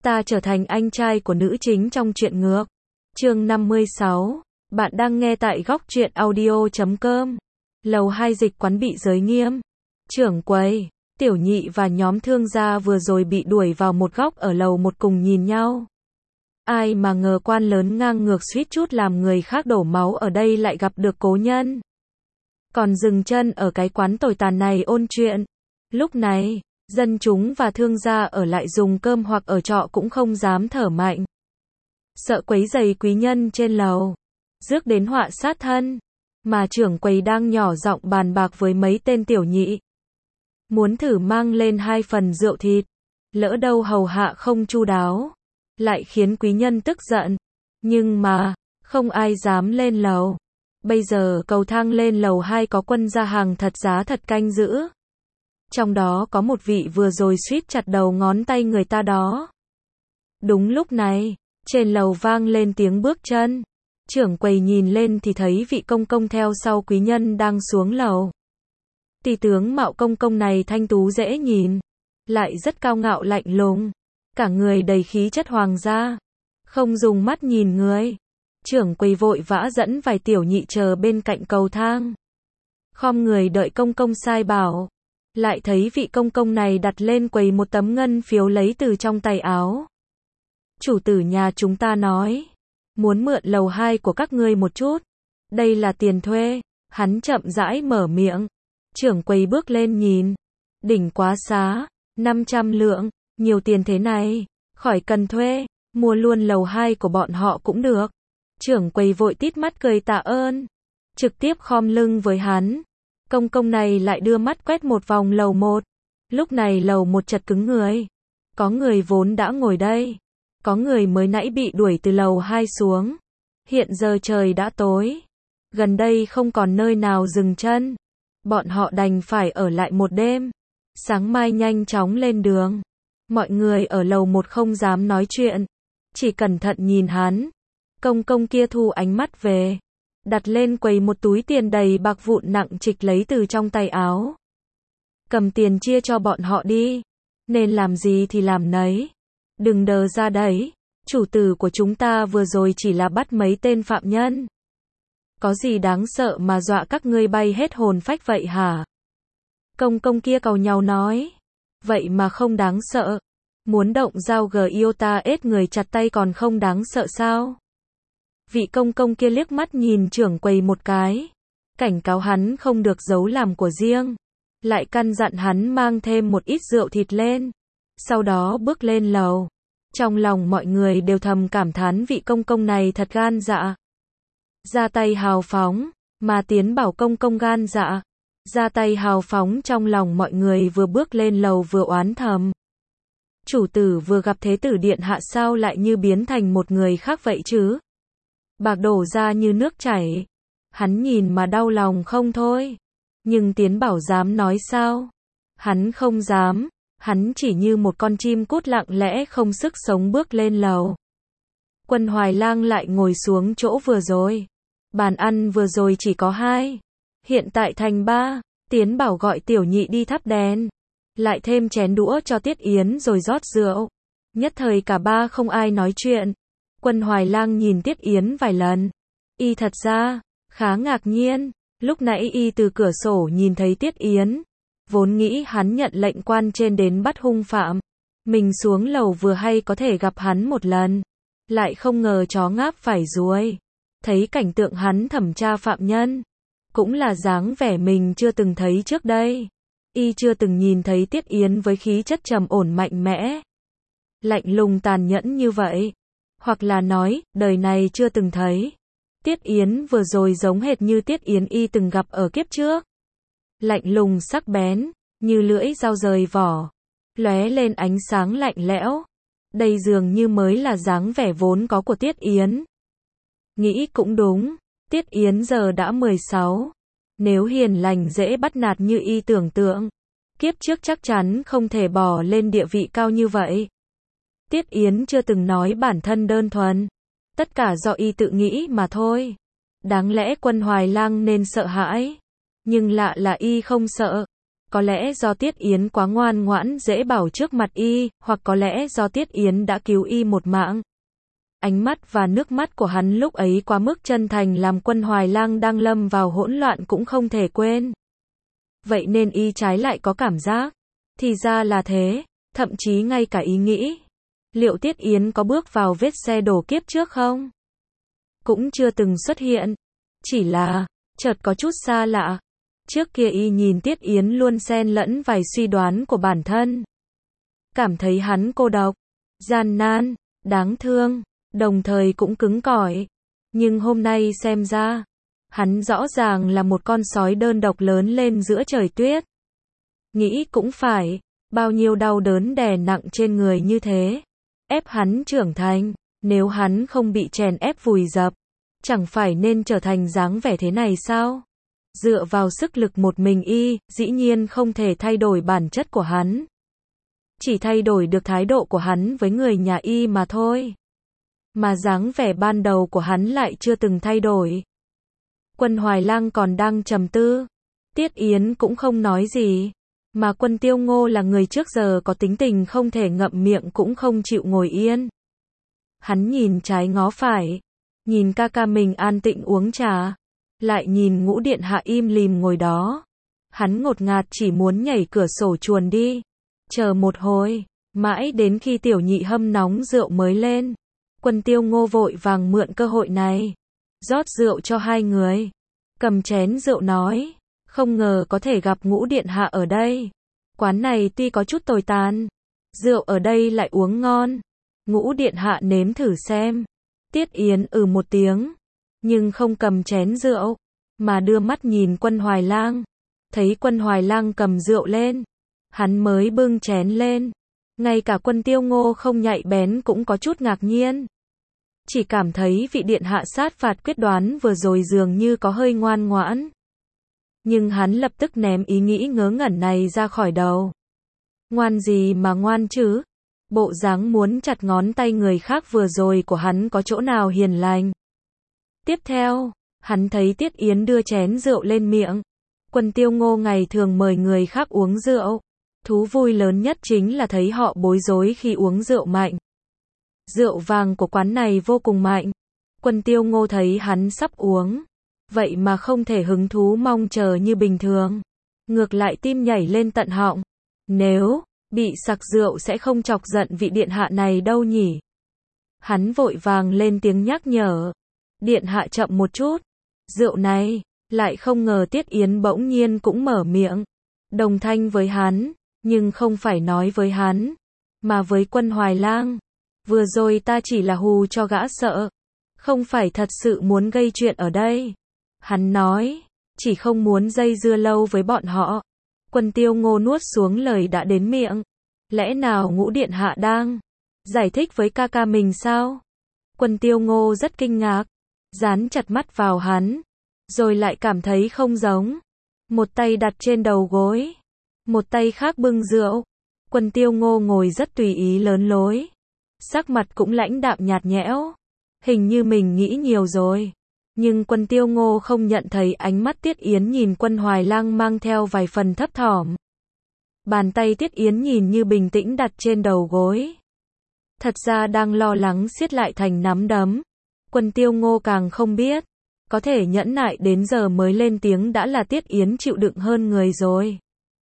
Ta trở thành anh trai của nữ chính trong truyện ngược. Chương 56. Bạn đang nghe tại góc truyện audio.com. Lầu 2 dịch quán bị giới nghiêm. Trưởng quầy, Tiểu Nhị và nhóm thương gia vừa rồi bị đuổi vào một góc ở lầu một cùng nhìn nhau. Ai mà ngờ quan lớn ngang ngược suýt chút làm người khác đổ máu ở đây lại gặp được cố nhân. Còn dừng chân ở cái quán tồi tàn này ôn chuyện. Lúc này, dân chúng và thương gia ở lại dùng cơm hoặc ở trọ cũng không dám thở mạnh. Sợ quấy rầy quý nhân trên lầu, rước đến họa sát thân. Mà trưởng quầy đang nhỏ giọng bàn bạc với mấy tên tiểu nhị. Muốn thử mang lên 2 phần rượu thịt, lỡ đâu hầu hạ không chu đáo, lại khiến quý nhân tức giận. Nhưng mà, không ai dám lên lầu. Bây giờ cầu thang lên lầu 2 có quân gia hàng thật giá thật canh giữ. Trong đó có một vị vừa rồi suýt chặt đầu ngón tay người ta đó. Đúng lúc này, trên lầu vang lên tiếng bước chân. Trưởng quầy nhìn lên thì thấy vị công công theo sau quý nhân đang xuống lầu. Tỷ tướng mạo công công này thanh tú dễ nhìn, lại rất cao ngạo lạnh lùng, cả người đầy khí chất hoàng gia, không dùng mắt nhìn người. Trưởng quầy vội vã dẫn vài tiểu nhị chờ bên cạnh cầu thang. Khom người đợi công công sai bảo. Lại thấy vị công công này đặt lên quầy một tấm ngân phiếu lấy từ trong tay áo. Chủ tử nhà chúng ta nói, muốn mượn lầu 2 của các ngươi một chút. Đây là tiền thuê. Hắn chậm rãi mở miệng. Trưởng quầy bước lên nhìn. Đỉnh quá xá, 500 lượng, nhiều tiền thế này, khỏi cần thuê, mua luôn lầu 2 của bọn họ cũng được. Trưởng quầy vội tít mắt cười tạ ơn, trực tiếp khom lưng với hắn. Công công này lại đưa mắt quét một vòng lầu 1. Lúc này lầu 1 chật cứng người. Có người vốn đã ngồi đây, có người mới nãy bị đuổi từ lầu 2 xuống. Hiện giờ trời đã tối, gần đây không còn nơi nào dừng chân. Bọn họ đành phải ở lại một đêm. Sáng mai nhanh chóng lên đường. Mọi người ở lầu 1 không dám nói chuyện, chỉ cẩn thận nhìn hắn. Công công kia thu ánh mắt về, đặt lên quầy một túi tiền đầy bạc vụn nặng trịch lấy từ trong tay áo. Cầm tiền chia cho bọn họ đi, nên làm gì thì làm nấy. Đừng đờ ra đấy, chủ tử của chúng ta vừa rồi chỉ là bắt mấy tên phạm nhân. Có gì đáng sợ mà dọa các ngươi bay hết hồn phách vậy hả? Công công kia càu nhàu nói. Vậy mà không đáng sợ. Muốn động dao Giota ết người chặt tay còn không đáng sợ sao? Vị công công kia liếc mắt nhìn trưởng quầy một cái, cảnh cáo hắn không được giấu làm của riêng, lại căn dặn hắn mang thêm một ít rượu thịt lên, sau đó bước lên lầu. Trong lòng mọi người đều thầm cảm thán vị công công này thật gan dạ, ra tay hào phóng. Mà Tiến bảo công công gan dạ, ra tay hào phóng, trong lòng mọi người vừa bước lên lầu vừa oán thầm. Chủ tử vừa gặp thế tử điện hạ sao lại như biến thành một người khác vậy chứ? Bạc đổ ra như nước chảy. Hắn nhìn mà đau lòng không thôi. Nhưng Tiến bảo dám nói sao? Hắn không dám. Hắn chỉ như một con chim cút lặng lẽ không sức sống bước lên lầu. Quân Hoài Lang lại ngồi xuống chỗ vừa rồi. Bàn ăn vừa rồi chỉ có 2, hiện tại thành 3. Tiến bảo gọi tiểu nhị đi thắp đèn, lại thêm chén đũa cho Tiết Yến rồi rót rượu. Nhất thời cả 3 không ai nói chuyện. Quân Hoài Lang nhìn Tiết Yến vài lần. Y thật ra khá ngạc nhiên. Lúc nãy y từ cửa sổ nhìn thấy Tiết Yến, vốn nghĩ hắn nhận lệnh quan trên đến bắt hung phạm, mình xuống lầu vừa hay có thể gặp hắn một lần. Lại không ngờ chó ngáp phải ruồi. Thấy cảnh tượng hắn thẩm tra phạm nhân, cũng là dáng vẻ mình chưa từng thấy trước đây. Y chưa từng nhìn thấy Tiết Yến với khí chất trầm ổn mạnh mẽ, lạnh lùng tàn nhẫn như vậy. Hoặc là nói, đời này chưa từng thấy. Tiết Yến vừa rồi giống hệt như Tiết Yến y từng gặp ở kiếp trước. Lạnh lùng sắc bén, như lưỡi dao rời vỏ, lóe lên ánh sáng lạnh lẽo. Đây dường như mới là dáng vẻ vốn có của Tiết Yến. Nghĩ cũng đúng, Tiết Yến giờ đã 16. Nếu hiền lành dễ bắt nạt như y tưởng tượng, kiếp trước chắc chắn không thể bỏ lên địa vị cao như vậy. Tiết Yến chưa từng nói bản thân đơn thuần, tất cả do y tự nghĩ mà thôi. Đáng lẽ Quân Hoài Lang nên sợ hãi, nhưng lạ là y không sợ, có lẽ do Tiết Yến quá ngoan ngoãn dễ bảo trước mặt y, hoặc có lẽ do Tiết Yến đã cứu y một mạng. Ánh mắt và nước mắt của hắn lúc ấy quá mức chân thành làm Quân Hoài Lang đang lâm vào hỗn loạn cũng không thể quên. Vậy nên y trái lại có cảm giác, thì ra là thế, thậm chí ngay cả ý nghĩ, liệu Tiết Yến có bước vào vết xe đổ kiếp trước không? Cũng chưa từng xuất hiện, chỉ là, chợt có chút xa lạ. Trước kia y nhìn Tiết Yến luôn xen lẫn vài suy đoán của bản thân. Cảm thấy hắn cô độc, gian nan, đáng thương, đồng thời cũng cứng cỏi. Nhưng hôm nay xem ra, hắn rõ ràng là một con sói đơn độc lớn lên giữa trời tuyết. Nghĩ cũng phải, bao nhiêu đau đớn đè nặng trên người như thế, ép hắn trưởng thành, nếu hắn không bị chèn ép vùi dập, chẳng phải nên trở thành dáng vẻ thế này sao? Dựa vào sức lực một mình y, dĩ nhiên không thể thay đổi bản chất của hắn. Chỉ thay đổi được thái độ của hắn với người nhà y mà thôi. Mà dáng vẻ ban đầu của hắn lại chưa từng thay đổi. Quân Hoài Lang còn đang trầm tư. Tiết Yến cũng không nói gì. Mà Quân Tiêu Ngô là người trước giờ có tính tình không thể ngậm miệng cũng không chịu ngồi yên. Hắn nhìn trái ngó phải. Nhìn ca ca mình an tịnh uống trà. Lại nhìn Ngũ Điện Hạ im lìm ngồi đó. Hắn ngột ngạt chỉ muốn nhảy cửa sổ chuồn đi. Chờ một hồi, mãi đến khi Tiểu Nhị hâm nóng rượu mới lên. Quân Tiêu Ngô vội vàng mượn cơ hội này, rót rượu cho hai người. Cầm chén rượu nói, không ngờ có thể gặp Ngũ Điện Hạ ở đây. Quán này tuy có chút tồi tàn, rượu ở đây lại uống ngon. Ngũ Điện Hạ nếm thử xem. Tiết Yến một tiếng, nhưng không cầm chén rượu, mà đưa mắt nhìn Quân Hoài Lang. Thấy Quân Hoài Lang cầm rượu lên, hắn mới bưng chén lên. Ngay cả Quân Tiêu Ngô không nhạy bén cũng có chút ngạc nhiên. Chỉ cảm thấy vị điện hạ sát phạt quyết đoán vừa rồi dường như có hơi ngoan ngoãn. Nhưng hắn lập tức ném ý nghĩ ngớ ngẩn này ra khỏi đầu. Ngoan gì mà ngoan chứ? Bộ dáng muốn chặt ngón tay người khác vừa rồi của hắn có chỗ nào hiền lành. Tiếp theo, hắn thấy Tiết Yến đưa chén rượu lên miệng. Quân Tiêu Ngô ngày thường mời người khác uống rượu. Thú vui lớn nhất chính là thấy họ bối rối khi uống rượu mạnh. Rượu vàng của quán này vô cùng mạnh. Quân Tiêu Ngô thấy hắn sắp uống, vậy mà không thể hứng thú mong chờ như bình thường. Ngược lại tim nhảy lên tận họng. Nếu bị sặc rượu sẽ không chọc giận vị điện hạ này đâu nhỉ. Hắn vội vàng lên tiếng nhắc nhở. Điện hạ chậm một chút. Rượu này, lại không ngờ Tiết Yến bỗng nhiên cũng mở miệng. Đồng thanh với hắn, nhưng không phải nói với hắn, mà với Quân Hoài Lang. Vừa rồi ta chỉ là hù cho gã sợ, không phải thật sự muốn gây chuyện ở đây. Hắn nói, chỉ không muốn dây dưa lâu với bọn họ. Quân Tiêu Ngô nuốt xuống lời đã đến miệng. Lẽ nào Ngũ Điện Hạ đang giải thích với ca ca mình sao? Quân Tiêu Ngô rất kinh ngạc, dán chặt mắt vào hắn, rồi lại cảm thấy không giống. Một tay đặt trên đầu gối, một tay khác bưng rượu. Quân Tiêu Ngô ngồi rất tùy ý lớn lối, sắc mặt cũng lãnh đạm nhạt nhẽo. Hình như mình nghĩ nhiều rồi. Nhưng Quân Tiêu Ngô không nhận thấy ánh mắt Tiết Yến nhìn Quân Hoài Lang mang theo vài phần thấp thỏm. Bàn tay Tiết Yến nhìn như bình tĩnh đặt trên đầu gối, thật ra đang lo lắng siết lại thành nắm đấm. Quân Tiêu Ngô càng không biết, có thể nhẫn nại đến giờ mới lên tiếng đã là Tiết Yến chịu đựng hơn người rồi.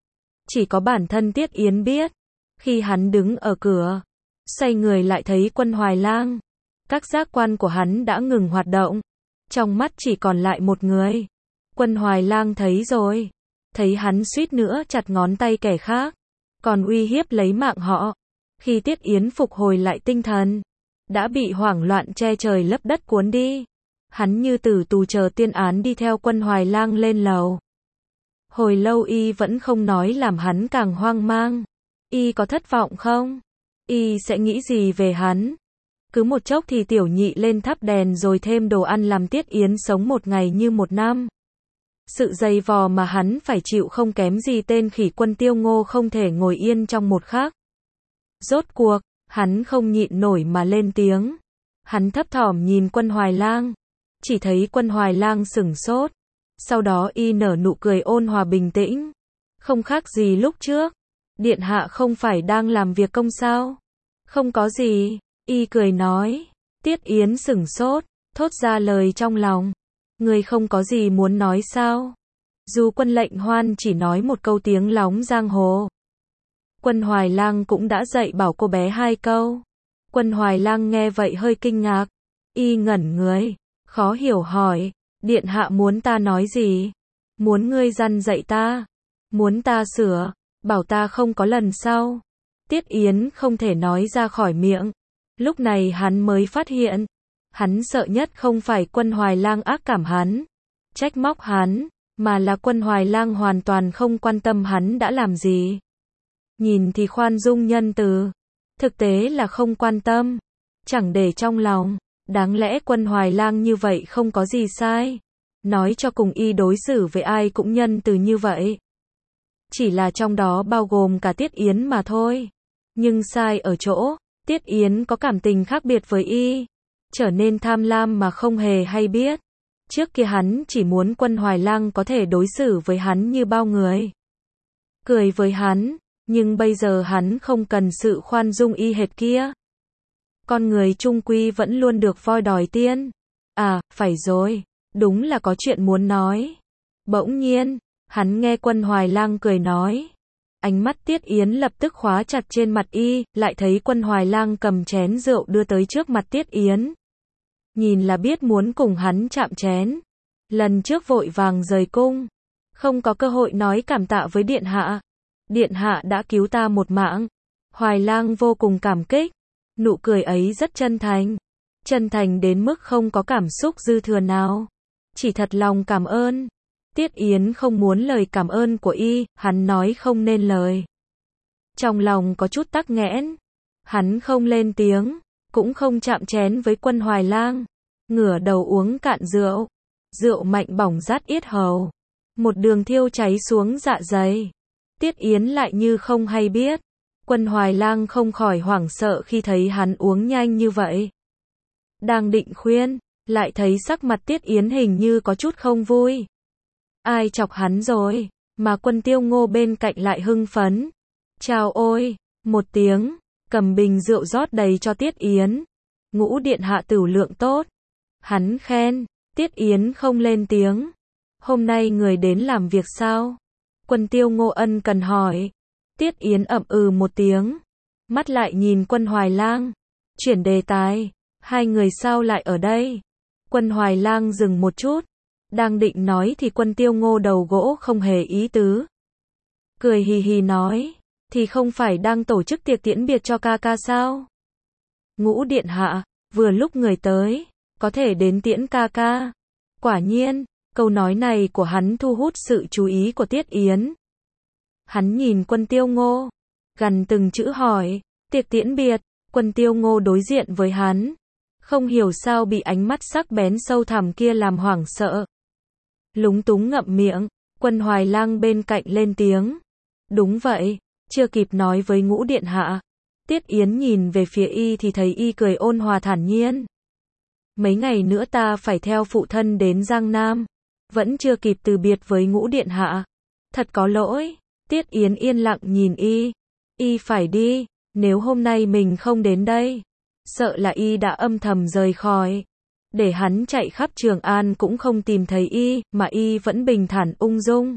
Chỉ có bản thân Tiết Yến biết, khi hắn đứng ở cửa, xoay người lại thấy Quân Hoài Lang, các giác quan của hắn đã ngừng hoạt động, trong mắt chỉ còn lại một người. Quân Hoài Lang thấy rồi, thấy hắn suýt nữa chặt ngón tay kẻ khác, còn uy hiếp lấy mạng họ. Khi Tiết Yến phục hồi lại tinh thần, đã bị hoảng loạn che trời lấp đất cuốn đi. Hắn như tử tù chờ tiên án đi theo Quân Hoài Lang lên lầu. Hồi lâu y vẫn không nói làm hắn càng hoang mang. Y có thất vọng không? Y sẽ nghĩ gì về hắn? Cứ một chốc thì Tiểu Nhị lên thắp đèn rồi thêm đồ ăn làm Tiết Yến sống một ngày như một năm. Sự dày vò mà hắn phải chịu không kém gì tên khỉ Quân Tiêu Ngô không thể ngồi yên trong một khắc. Rốt cuộc, hắn không nhịn nổi mà lên tiếng. Hắn thấp thỏm nhìn Quân Hoài Lang, chỉ thấy Quân Hoài Lang sửng sốt. Sau đó y nở nụ cười ôn hòa bình tĩnh. Không khác gì lúc trước. Điện hạ không phải đang làm việc công sao? Không có gì, y cười nói. Tiết Yến sửng sốt, thốt ra lời trong lòng. Người không có gì muốn nói sao? Dù Quân Lệnh Hoan chỉ nói một câu tiếng lóng giang hồ. Quân Hoài Lang cũng đã dạy bảo cô bé 2 câu. Quân Hoài Lang nghe vậy hơi kinh ngạc. Y ngẩn người, khó hiểu hỏi. Điện hạ muốn ta nói gì? Muốn ngươi dặn dạy ta? Muốn ta sửa? Bảo ta không có lần sau? Tiết Yến không thể nói ra khỏi miệng. Lúc này hắn mới phát hiện. Hắn sợ nhất không phải Quân Hoài Lang ác cảm hắn, trách móc hắn, mà là Quân Hoài Lang hoàn toàn không quan tâm hắn đã làm gì. Nhìn thì khoan dung nhân từ, thực tế là không quan tâm, chẳng để trong lòng. Đáng lẽ Quân Hoài Lang như vậy không có gì sai. Nói cho cùng y đối xử với ai cũng nhân từ như vậy. Chỉ là trong đó bao gồm cả Tiết Yến mà thôi. Nhưng sai ở chỗ, Tiết Yến có cảm tình khác biệt với y, trở nên tham lam mà không hề hay biết. Trước kia hắn chỉ muốn Quân Hoài Lang có thể đối xử với hắn như bao người, cười với hắn, nhưng bây giờ hắn không cần sự khoan dung y hệt kia. Con người chung quy vẫn luôn được voi đòi tiên. À, phải rồi, đúng là có chuyện muốn nói. Bỗng nhiên, hắn nghe Quân Hoài Lang cười nói. Ánh mắt Tiết Yến lập tức khóa chặt trên mặt y, lại thấy Quân Hoài Lang cầm chén rượu đưa tới trước mặt Tiết Yến. Nhìn là biết muốn cùng hắn chạm chén. Lần trước vội vàng rời cung, không có cơ hội nói cảm tạ với điện hạ. Điện hạ đã cứu ta một mạng. Hoài Lang vô cùng cảm kích. Nụ cười ấy rất chân thành đến mức không có cảm xúc dư thừa nào. Chỉ thật lòng cảm ơn. Tiết Yến không muốn lời cảm ơn của y, hắn nói không nên lời. Trong lòng có chút tắc nghẽn. Hắn không lên tiếng, cũng không chạm chén với Quân Hoài Lang. Ngửa đầu uống cạn rượu. Rượu mạnh bỏng rát yết hầu. Một đường thiêu cháy xuống dạ dày. Tiết Yến lại như không hay biết. Quân Hoài Lang không khỏi hoảng sợ khi thấy hắn uống nhanh như vậy. Đang định khuyên, lại thấy sắc mặt Tiết Yến hình như có chút không vui. Ai chọc hắn rồi, mà Quân Tiêu Ngô bên cạnh lại hưng phấn. Chào ôi, một tiếng, cầm bình rượu rót đầy cho Tiết Yến. Ngũ điện hạ tửu lượng tốt. Hắn khen, Tiết Yến không lên tiếng. Hôm nay người đến làm việc sao? Quân Tiêu Ngô ân cần hỏi. Tiết Yến ậm ừ một tiếng. Mắt lại nhìn Quân Hoài Lang. Chuyển đề tài. Hai người sao lại ở đây? Quân Hoài Lang dừng một chút. Đang định nói thì Quân Tiêu Ngô đầu gỗ không hề ý tứ. Cười hì hì nói. Thì không phải đang tổ chức tiệc tiễn biệt cho ca ca sao? Ngũ điện hạ, vừa lúc người tới. Có thể đến tiễn ca ca. Quả nhiên, câu nói này của hắn thu hút sự chú ý của Tiết Yến. Hắn nhìn Quân Tiêu Ngô, gằn từng chữ hỏi, tiệc tiễn biệt. Quân Tiêu Ngô đối diện với hắn, không hiểu sao bị ánh mắt sắc bén sâu thẳm kia làm hoảng sợ. Lúng túng ngậm miệng, Quân Hoài Lang bên cạnh lên tiếng. Đúng vậy, chưa kịp nói với Ngũ điện hạ. Tiết Yến nhìn về phía y thì thấy y cười ôn hòa thản nhiên. Mấy ngày nữa ta phải theo phụ thân đến Giang Nam, vẫn chưa kịp từ biệt với Ngũ điện hạ. Thật có lỗi. Tiết Yến yên lặng nhìn y. Y phải đi, nếu hôm nay mình không đến đây, sợ là y đã âm thầm rời khỏi. Để hắn chạy khắp Trường An cũng không tìm thấy y, mà y vẫn bình thản ung dung.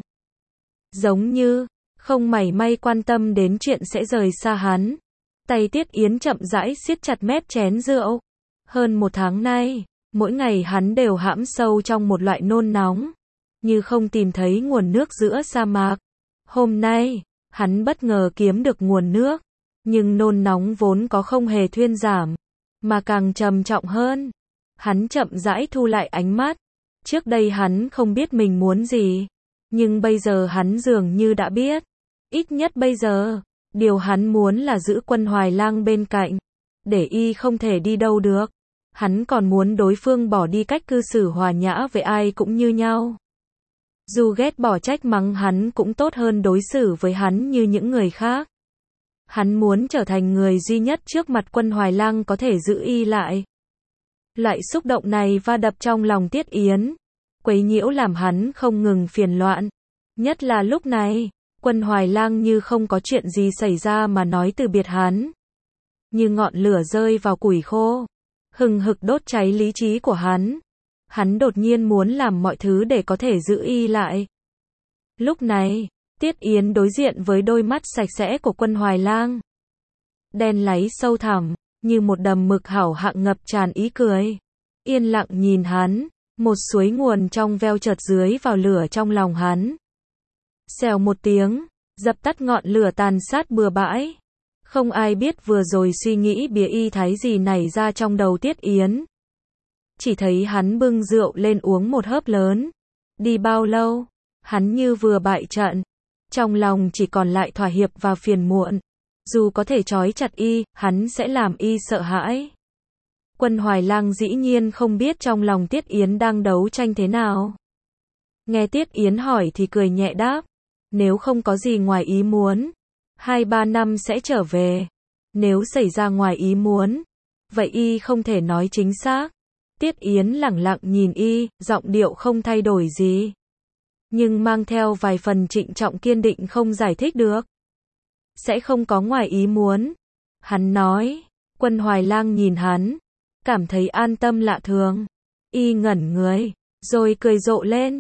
Giống như, không mảy may quan tâm đến chuyện sẽ rời xa hắn. Tay Tiết Yến chậm rãi siết chặt mép chén rượu. Hơn 1 tháng nay, mỗi ngày hắn đều hãm sâu trong một loại nôn nóng, như không tìm thấy nguồn nước giữa sa mạc. Hôm nay, hắn bất ngờ kiếm được nguồn nước, nhưng nôn nóng vốn có không hề thuyên giảm, mà càng trầm trọng hơn. Hắn chậm rãi thu lại ánh mắt. Trước đây hắn không biết mình muốn gì, nhưng bây giờ hắn dường như đã biết. Ít nhất bây giờ, điều hắn muốn là giữ Quân Hoài Lang bên cạnh, để y không thể đi đâu được. Hắn còn muốn đối phương bỏ đi cách cư xử hòa nhã với ai cũng như nhau. Dù ghét bỏ trách mắng hắn cũng tốt hơn đối xử với hắn như những người khác. Hắn muốn trở thành người duy nhất trước mặt Quân Hoài Lang có thể giữ y lại. Loại xúc động này va đập trong lòng Tiết Yến, quấy nhiễu làm hắn không ngừng phiền loạn. Nhất là lúc này, Quân Hoài Lang như không có chuyện gì xảy ra mà nói từ biệt hắn. Như ngọn lửa rơi vào củi khô, hừng hực đốt cháy lý trí của hắn. Hắn đột nhiên muốn làm mọi thứ để có thể giữ y lại. Lúc này, Tiết Yến đối diện với đôi mắt sạch sẽ của Quân Hoài Lang. Đen láy sâu thẳm, như một đầm mực hảo hạng ngập tràn ý cười. Yên lặng nhìn hắn, một suối nguồn trong veo chợt dưới vào lửa trong lòng hắn. Xèo một tiếng, dập tắt ngọn lửa tàn sát bừa bãi. Không ai biết vừa rồi suy nghĩ bía y thái gì nảy ra trong đầu Tiết Yến. Chỉ thấy hắn bưng rượu lên uống một hớp lớn. Đi bao lâu, hắn như vừa bại trận. Trong lòng chỉ còn lại thỏa hiệp và phiền muộn. Dù có thể trói chặt y, hắn sẽ làm y sợ hãi. Quân Hoài Lang dĩ nhiên không biết trong lòng Tiết Yến đang đấu tranh thế nào. Nghe Tiết Yến hỏi thì cười nhẹ đáp. Nếu không có gì ngoài ý muốn, 2-3 năm sẽ trở về. Nếu xảy ra ngoài ý muốn, vậy y không thể nói chính xác. Tiết Yến lẳng lặng nhìn y, giọng điệu không thay đổi gì. Nhưng mang theo vài phần trịnh trọng kiên định không giải thích được. Sẽ không có ngoài ý muốn. Hắn nói. Quân Hoài Lang nhìn hắn, cảm thấy an tâm lạ thường. Y ngẩn người, rồi cười rộ lên.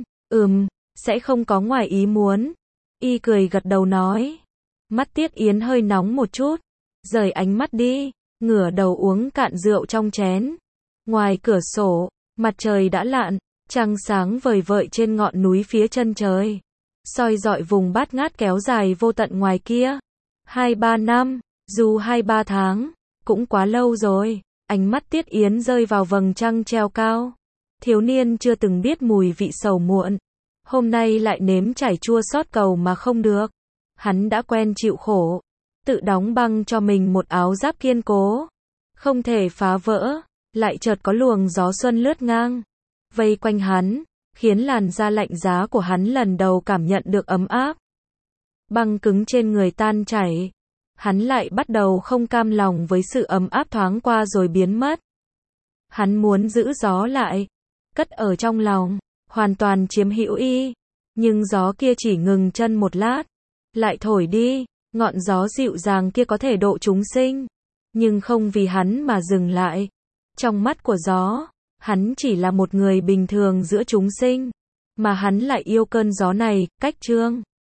Sẽ không có ngoài ý muốn. Y cười gật đầu nói. Mắt Tiết Yến hơi nóng một chút. Rời ánh mắt đi, ngửa đầu uống cạn rượu trong chén. Ngoài cửa sổ, mặt trời đã lặn, trăng sáng vời vợi trên ngọn núi phía chân trời. Soi rọi vùng bát ngát kéo dài vô tận ngoài kia. 2-3 năm, dù 2-3 tháng, cũng quá lâu rồi. Ánh mắt Tiết Yến rơi vào vầng trăng treo cao. Thiếu niên chưa từng biết mùi vị sầu muộn. Hôm nay lại nếm trải chua xót cầu mà không được. Hắn đã quen chịu khổ. Tự đóng băng cho mình một áo giáp kiên cố. Không thể phá vỡ. Lại chợt có luồng gió xuân lướt ngang. Vây quanh hắn. Khiến làn da lạnh giá của hắn lần đầu cảm nhận được ấm áp. Băng cứng trên người tan chảy. Hắn lại bắt đầu không cam lòng với sự ấm áp thoáng qua rồi biến mất. Hắn muốn giữ gió lại. Cất ở trong lòng. Hoàn toàn chiếm hữu y. Nhưng gió kia chỉ ngừng chân một lát. Lại thổi đi. Ngọn gió dịu dàng kia có thể độ chúng sinh. Nhưng không vì hắn mà dừng lại. Trong mắt của gió, hắn chỉ là một người bình thường giữa chúng sinh. Mà hắn lại yêu cơn gió này, cách Trương.